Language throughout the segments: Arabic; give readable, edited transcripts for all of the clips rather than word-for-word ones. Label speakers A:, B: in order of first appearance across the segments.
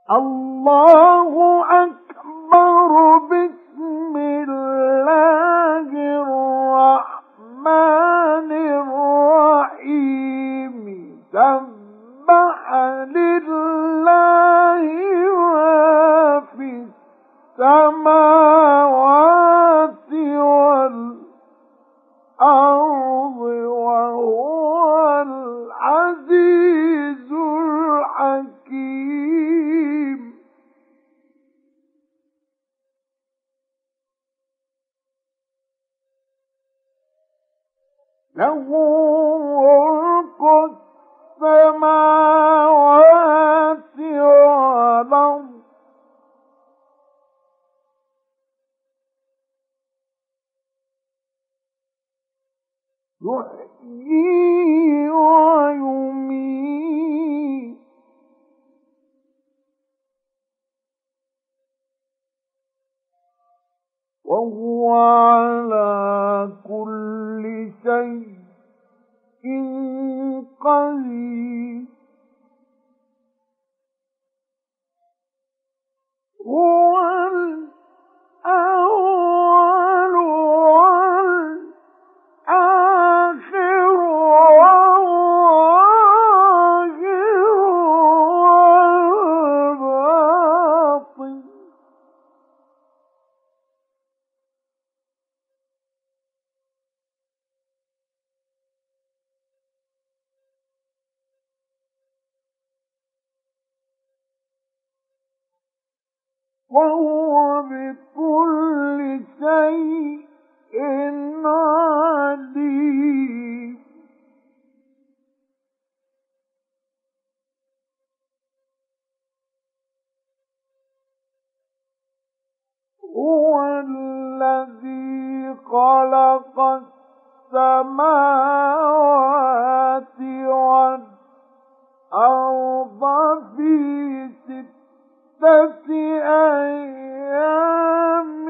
A: الله أكبر. بسم الله الرحمن الرحيم. سبح لله ما في السماوات والأرض وهو العزيز الحكيم. له ملك السماوات والأرض يحيي ويميت وهو على كل شيء قدير. هو الأول والآخر والظاهر والباطن. وهو بكل شيء عليم. هو الذي خلق السماوات والأرض في 6 أيام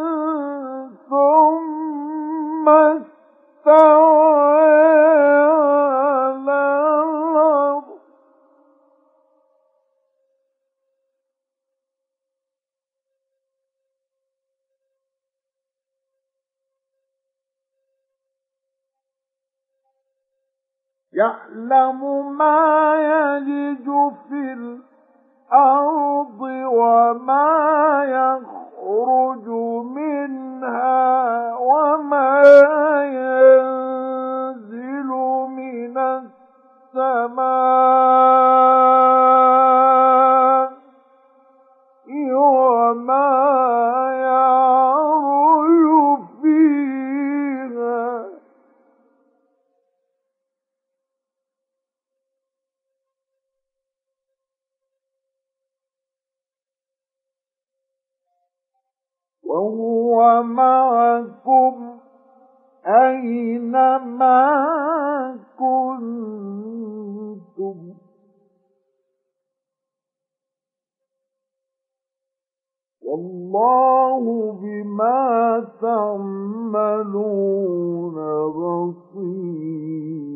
A: ثم استوى على الأرض. يعلم ما يلج في الأرض وما يخرج منها وما ينزل من السماء وما يعرج فيها. وهو معكم أينما كنتم والله بما تعملون بصير.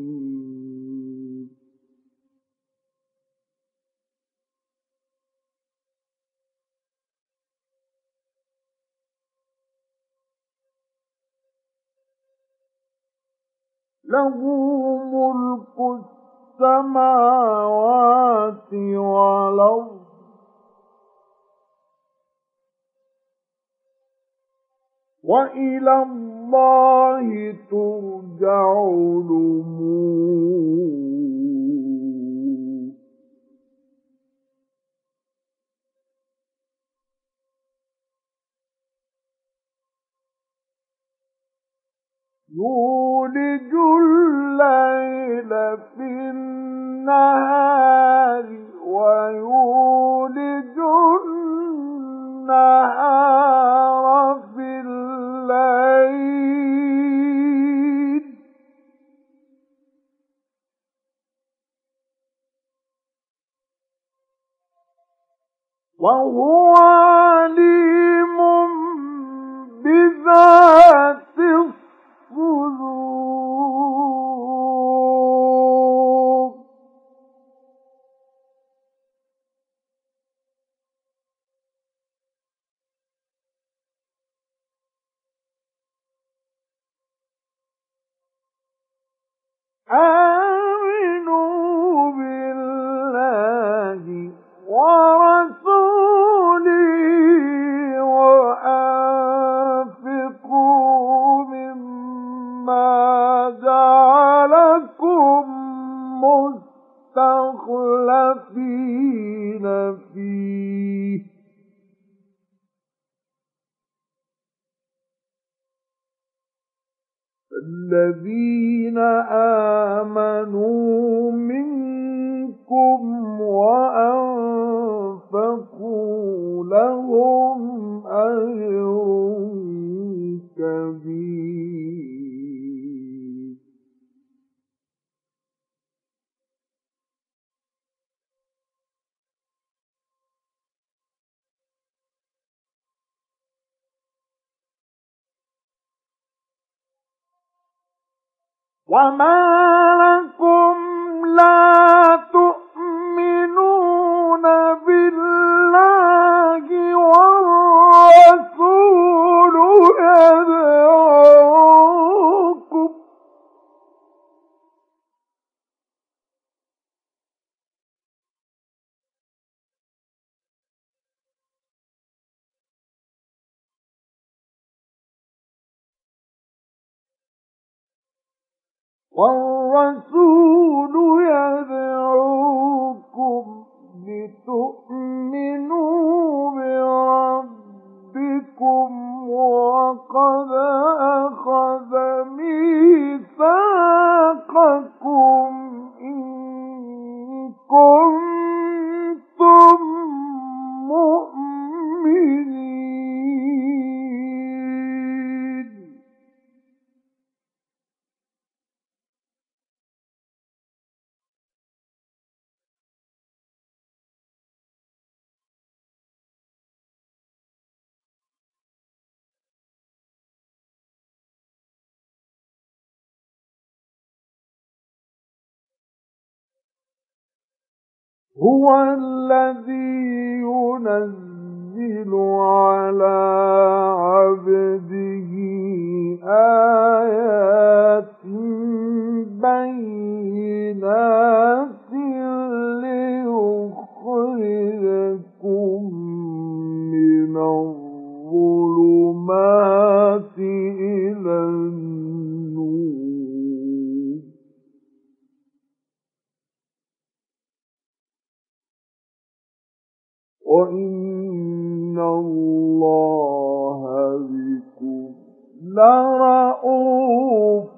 A: له ملك السماوات والأرض وإلى الله ترجع الأمور. يولج الليل في النهار ويولج النهار في الليل وهو عليم بذات الصدور. آمنوا بالله ورسوله وأنفقوا مما جعلكم مستخلفين فيه الذين آمنوا منكم وأنفقوا لهم أجر كبير وما لكم لا تؤمنون بالله والرسول يدعوكم لتؤمنوا بربكم وقد أخذ ميثاقكم إن كنتم مؤمنين هو الذي ينزل على عبده آيات بينات ليخرجكم من الظلمات إلى النور وإن الله بكم لرءوف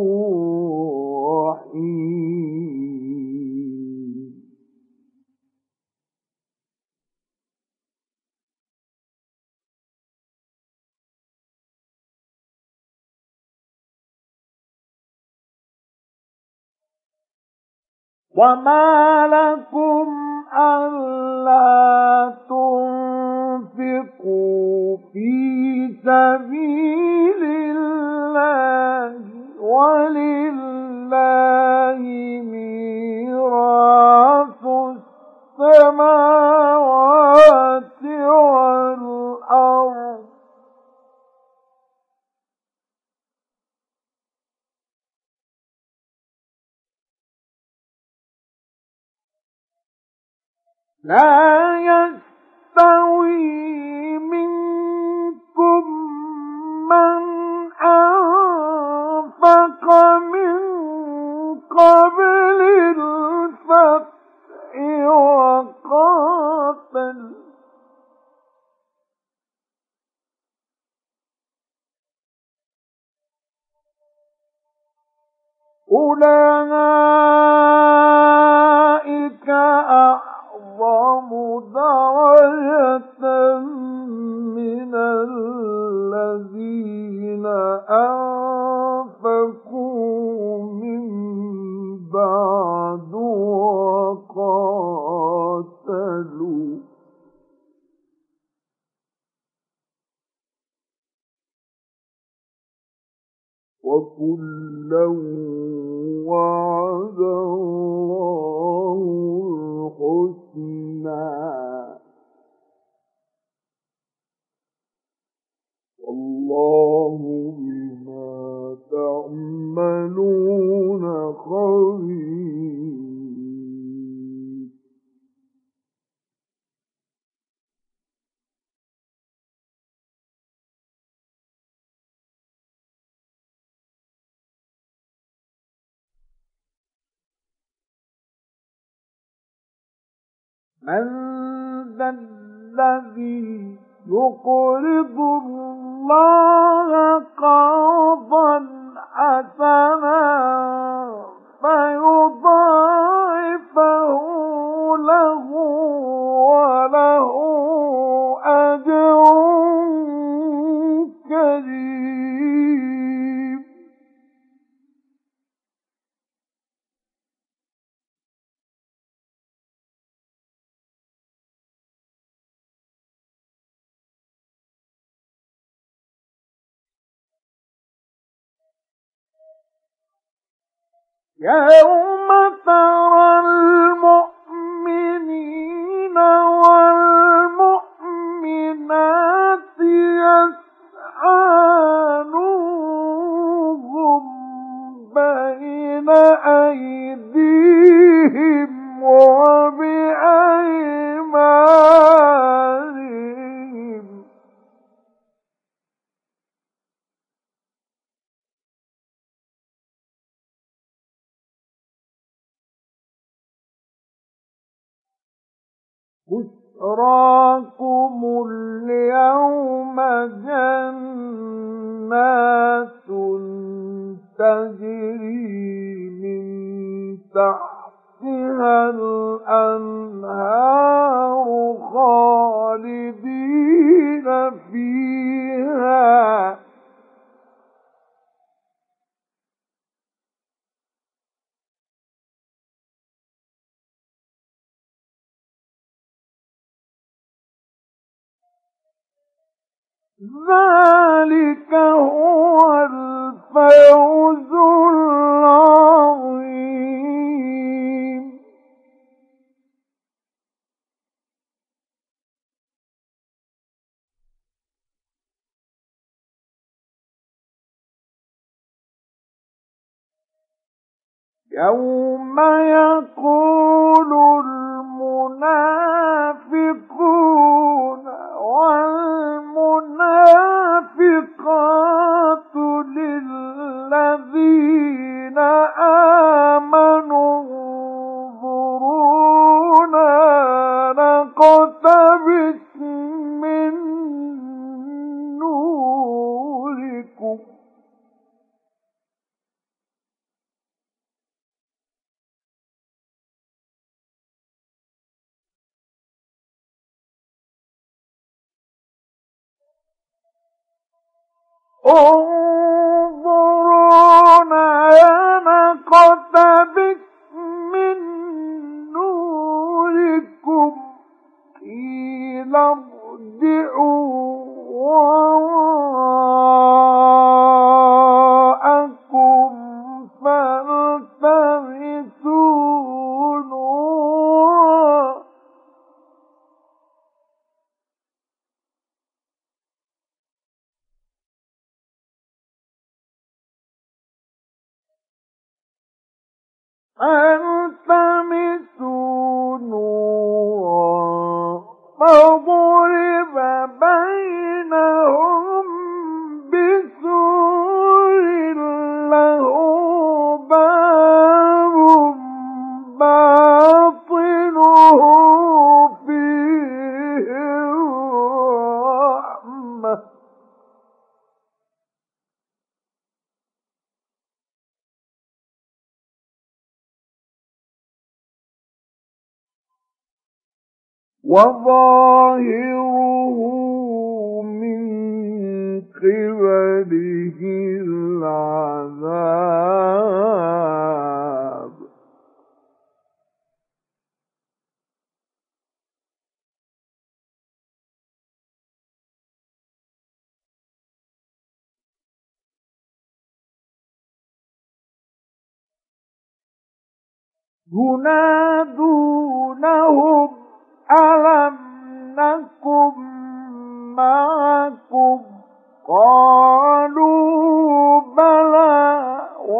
A: رحيم وما لكم ألا تنفقوا في سبيل الله ولله ميراث السماوات والأرض لا يستوي منكم من أنفق من قبل الفتح وقاتل أولئك أعظم درجة من الذين أنفقوا من بعد وقاتلوا وكلا وعد الله الحسنى والله بما تعملون خبير من ذا الذي يقرض الله قرضا حسنا فيضاعفه له وله أجر كريم. يوم ترى المؤمنين والمؤمنات يسعى نورهم بين أيديهم وبأيمانهم بشراكم اليوم جنات تجري من تحتها الأنهار خالدين فيها ذلك هو الفوز العظيم. يوم يقول المنافقون والمنافقات للذين آمنوا انظرونا نقتبس من نوركم انظرونا نقتبس من نوركم قيل ارجعوا وراءكم فالتمسوا نورا فضرب بينهم بسور له باب باطنه فيه الرحمة وظاهره من قبله العذاب ينادونهم ألم نكن معكم قالوا بلى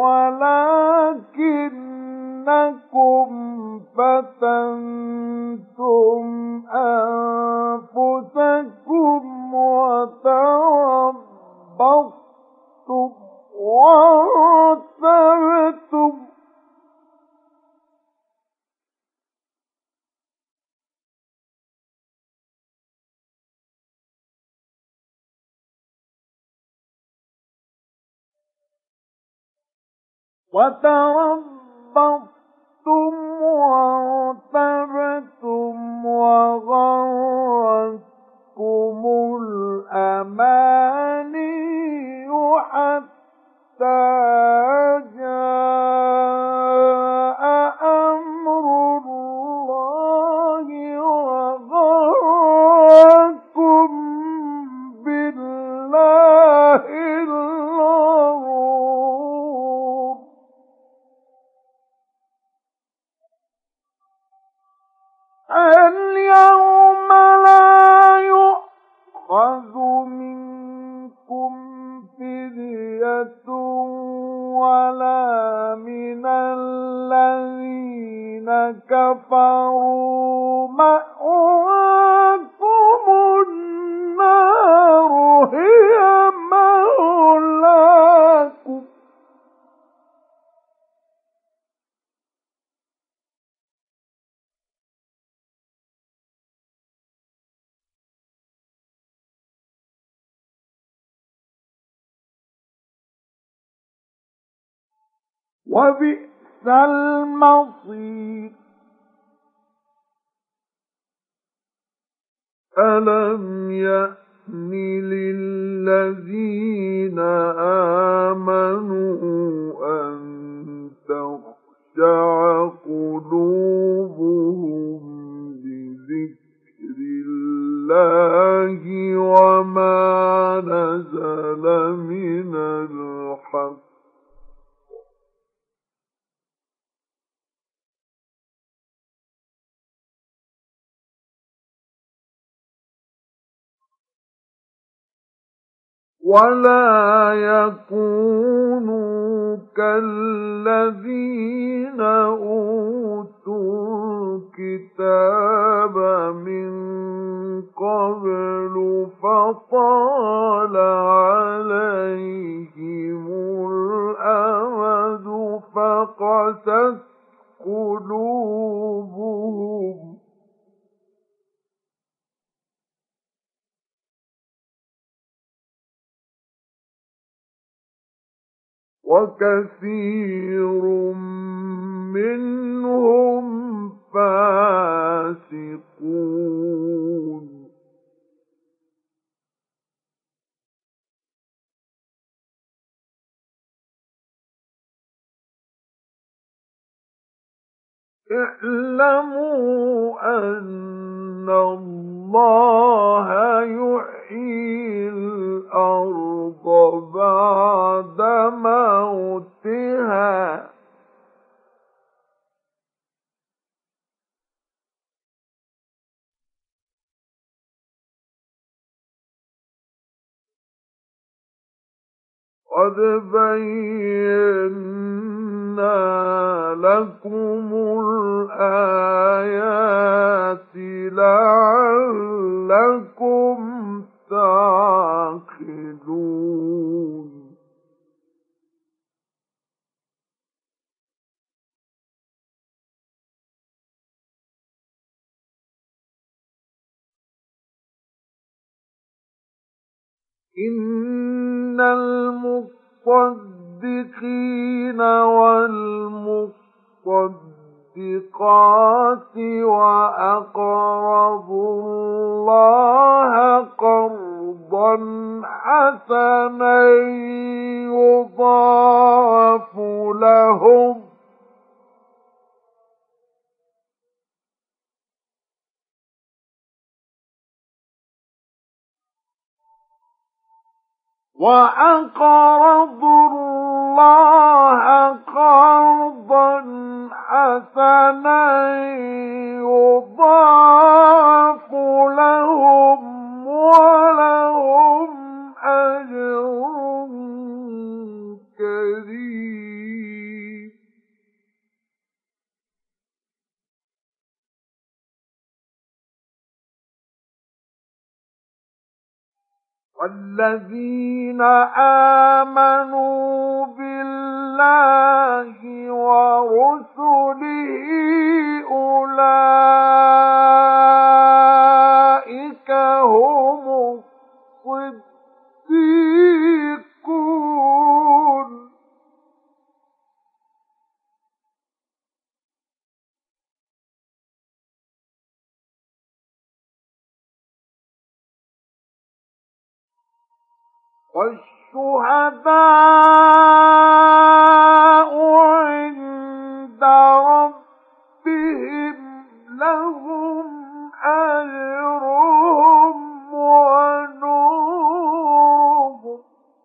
A: ولكنكم فتنتم أنفسكم وتربصتم وارتبتم وتربصتم وارتبتم وغرتكم الأماني حتى جاء أمر الله وغركم بالله الغرور. اليوم لا يؤخذ منكم فدية ولا من الذين كفروا مأواكم النار هي مولاكم وبئس المصير. ألم يأن للذين آمنوا أن تخشع قلوبهم لذكر الله وما نزل من الحق ولا يكونوا كالذين أوتوا الكتاب من قبل فطال عليهم الأمد فقست قلوبهم وكثير منهم فاسقون. اعلموا أن الله يحيي الأرض بعد موتها قد بينا لكم الآيات لعلكم تعقلون. إن المصدقين والمصدقات وأقرضوا الله قرضا حسنا يضاعف لهم وأقرضوا الله قرضا حسنا يضاعف لهم ولهم أجر كريم. والذين آمنوا بالله ورسله أولئك هم الصديقون والشهداء عند ربهم لهم أجرهم ونورهم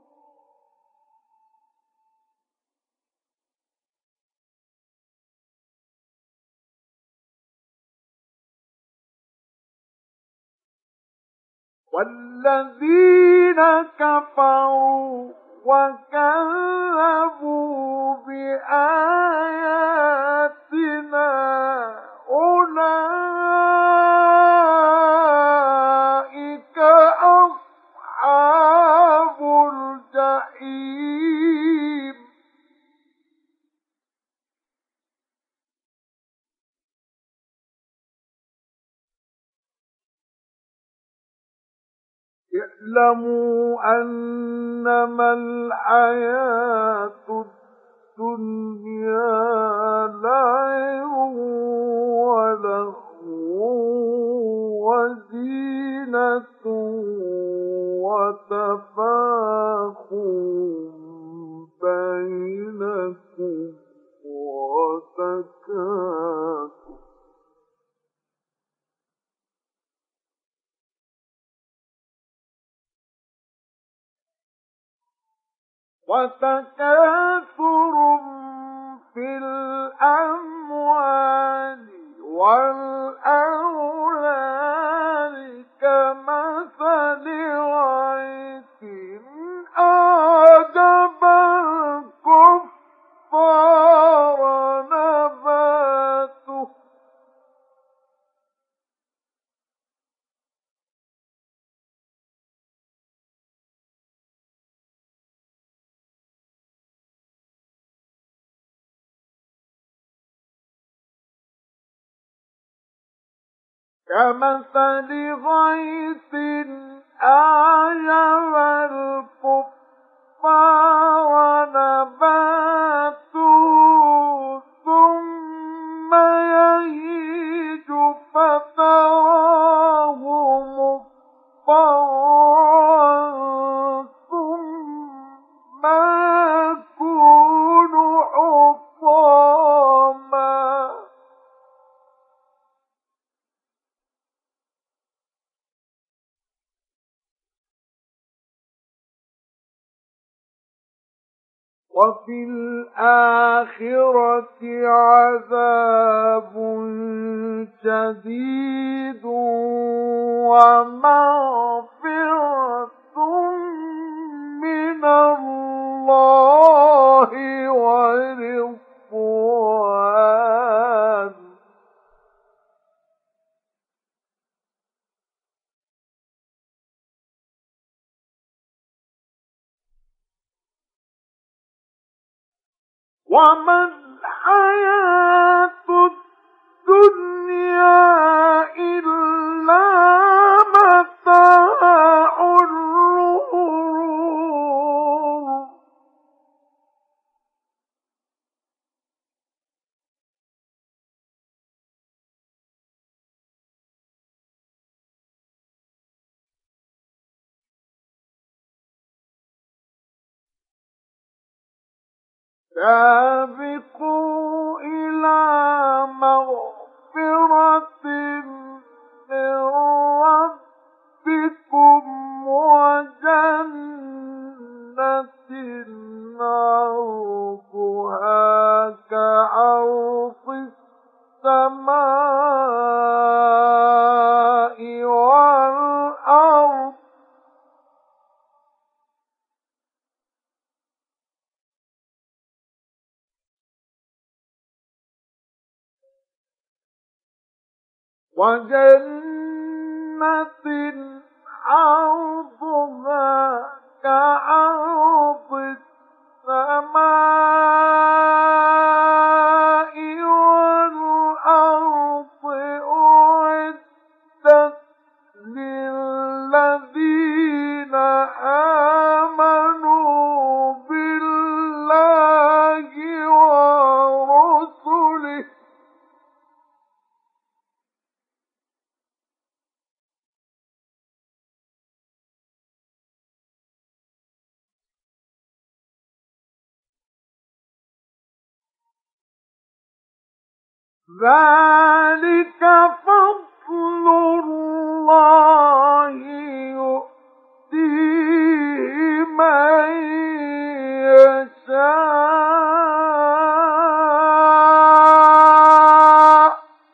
A: والذين كفروا وكذبوا بآياتنا أولئك أصحاب الجحيم اعلموا أنما الحياة الدنيا لعب ولهو وزينة وتفاخر بينكم وتكاثر في الأموال والأولاد كمثل غيث أعجب الكفار نباته كمثل غيث أعجب الكفار نباته ثم يهيج فتراه مصفرا ثم يكون حطاما وفي الآخرة عذاب شديد ومغفرة من الله ورضوان وما الحياة الدنيا إلا متاع الغرور سابقوا إلى مغفرة من ربكم وجنة عرضها كعرض السماء والأرض وجنة عرضها كعرض السماء والأرض أعدت للذين آمنوا بالله ورسله ذلك فضل الله يؤتيه من يشاء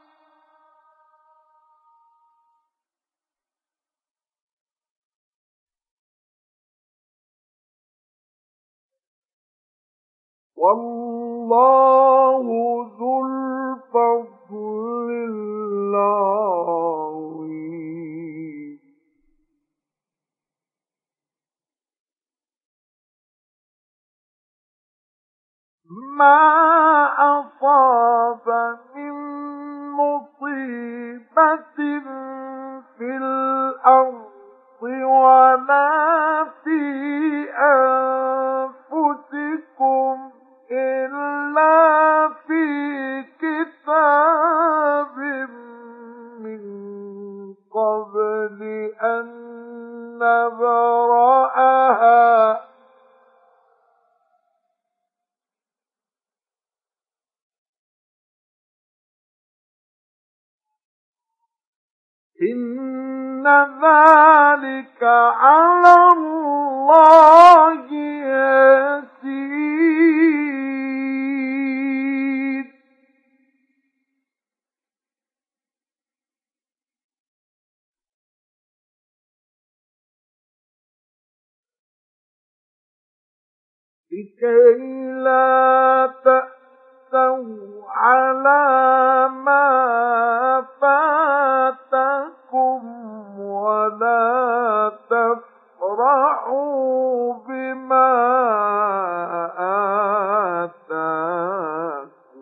A: والله ذو الفضل العظيم. ما أصاب من مصيبة في الأرض ولا في أنفسكم إلا في كتاب من قبل أن نبرأها إن ذلك على الله يسير. لكي لا تأسوا على ما فاتكم ولا تفرحوا بما آتاكم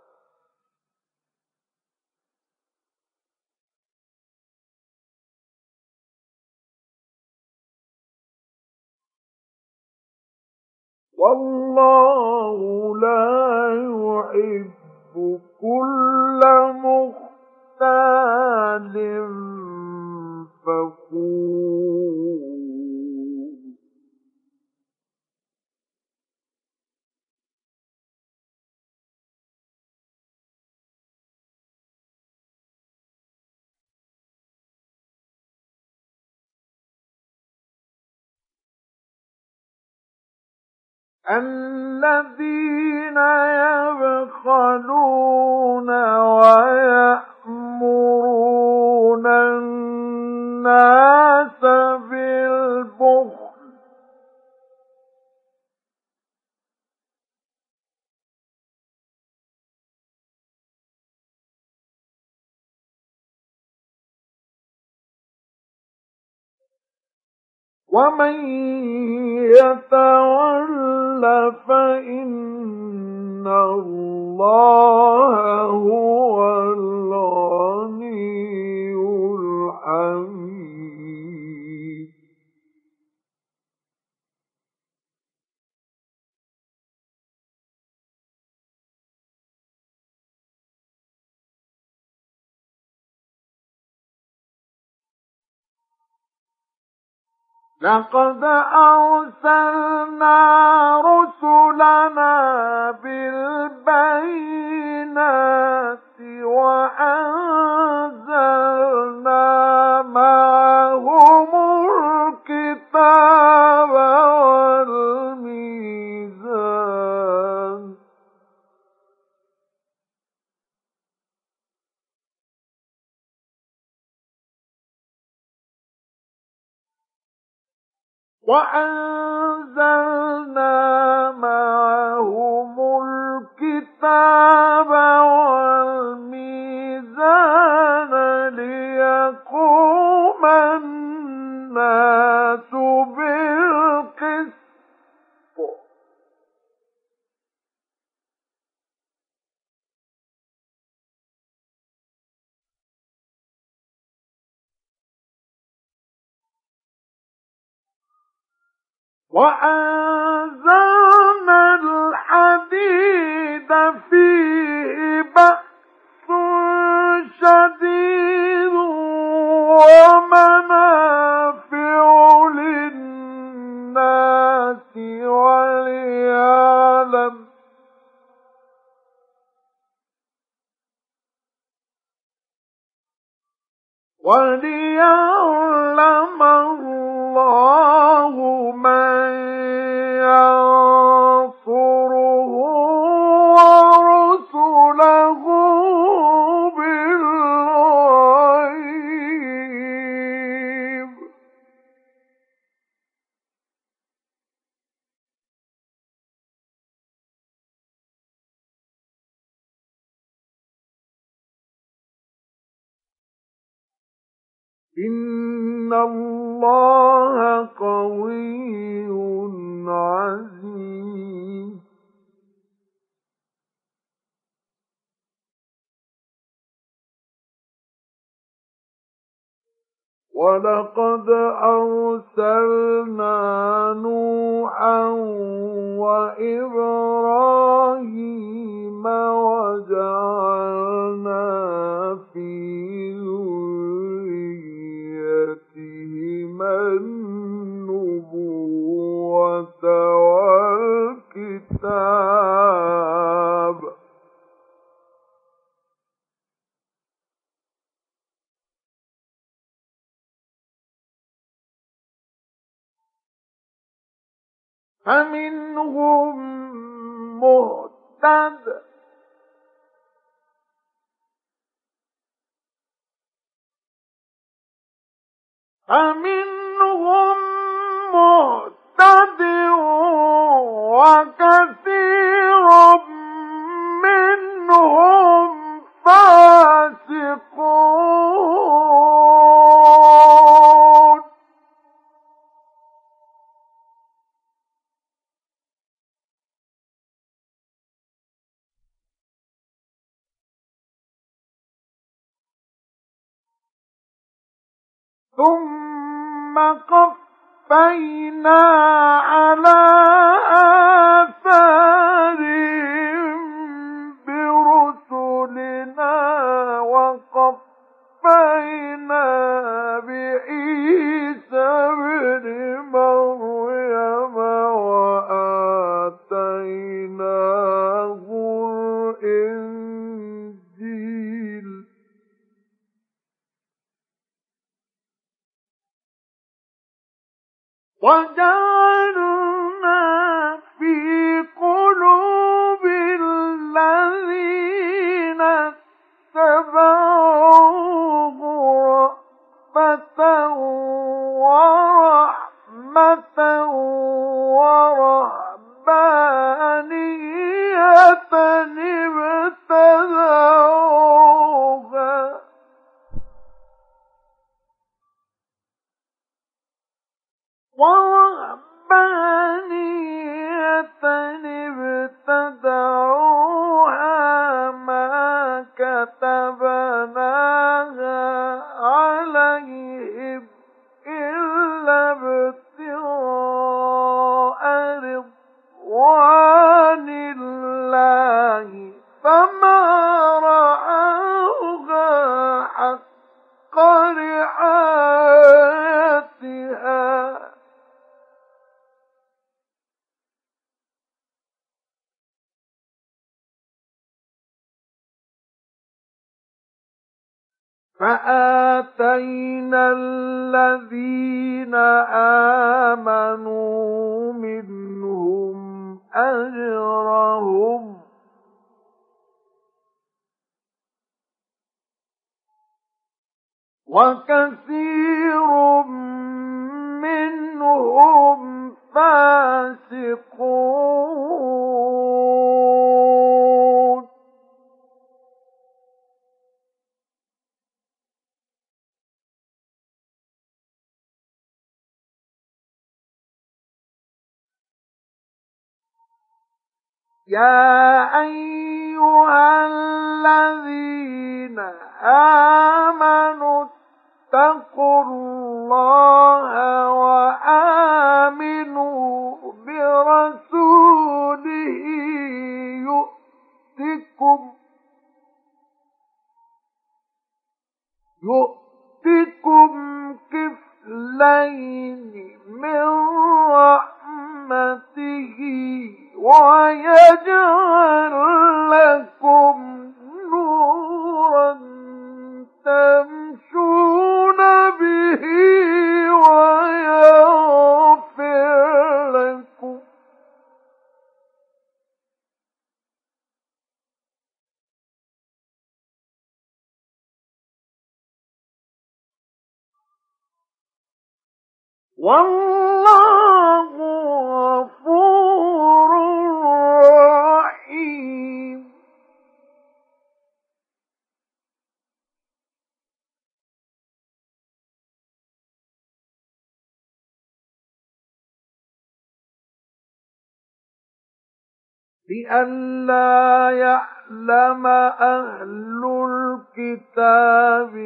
A: والله لا يحب كل مختال فخور. الذين يبخلون ويأمرون الناس بالبخل ومن يتول فإن الله هو الغني الحميد. لقد أرسلنا رسلنا بالبينات وأنزلنا معهم الكتاب والميزان ليقوم الناس بالقسط وأنزلنا الحديد فيه بأس شديد ومنافع للناس وليعلم وليعلم الله من ينصره ورسله بالغيب. إن الله قوي عزيز. ولقد أرسلنا نوحا وإبراهيم وجعلنا في ذريتهما النبوة والكتاب فمنهم مهتد وكثير منهم فاسقون. ثم قفينا على آثارهم برسلنا وقفينا بعيسى ابن مريم وآتيناه الإنجيل وجعلنا في قلوب الذين اتبعوه رأفة ورحمة ورهبانية ابتدعوها ما كتبناها عليهم إلا ابتغاء رضوان الله فما رعوها حق رعايتها فآتينا الذين آمنوا منهم أجرهم وكثير منهم فاسقون. يا أيها الذين آمنوا اتقوا الله وآمنوا برسوله يؤتكم كفلين من رحمته ويجعل لكم نورا تمشون ويغفر لكم والله غفور رحيم. لئلا يعلم أهل الكتاب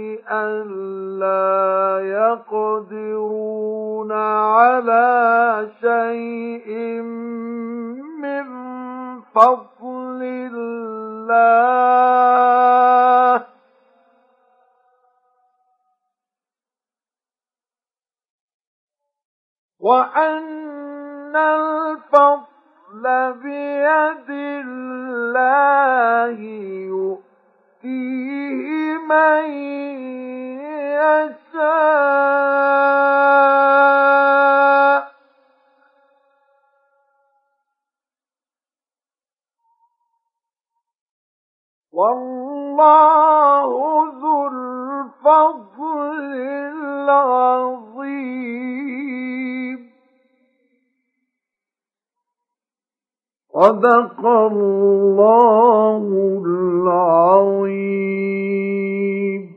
A: ألا يقدرون على شيء من فضل الله وأن الفضل بيد الله يؤتيه من يشاء والله ذو الفضل العظيم. صدق الله العظيم.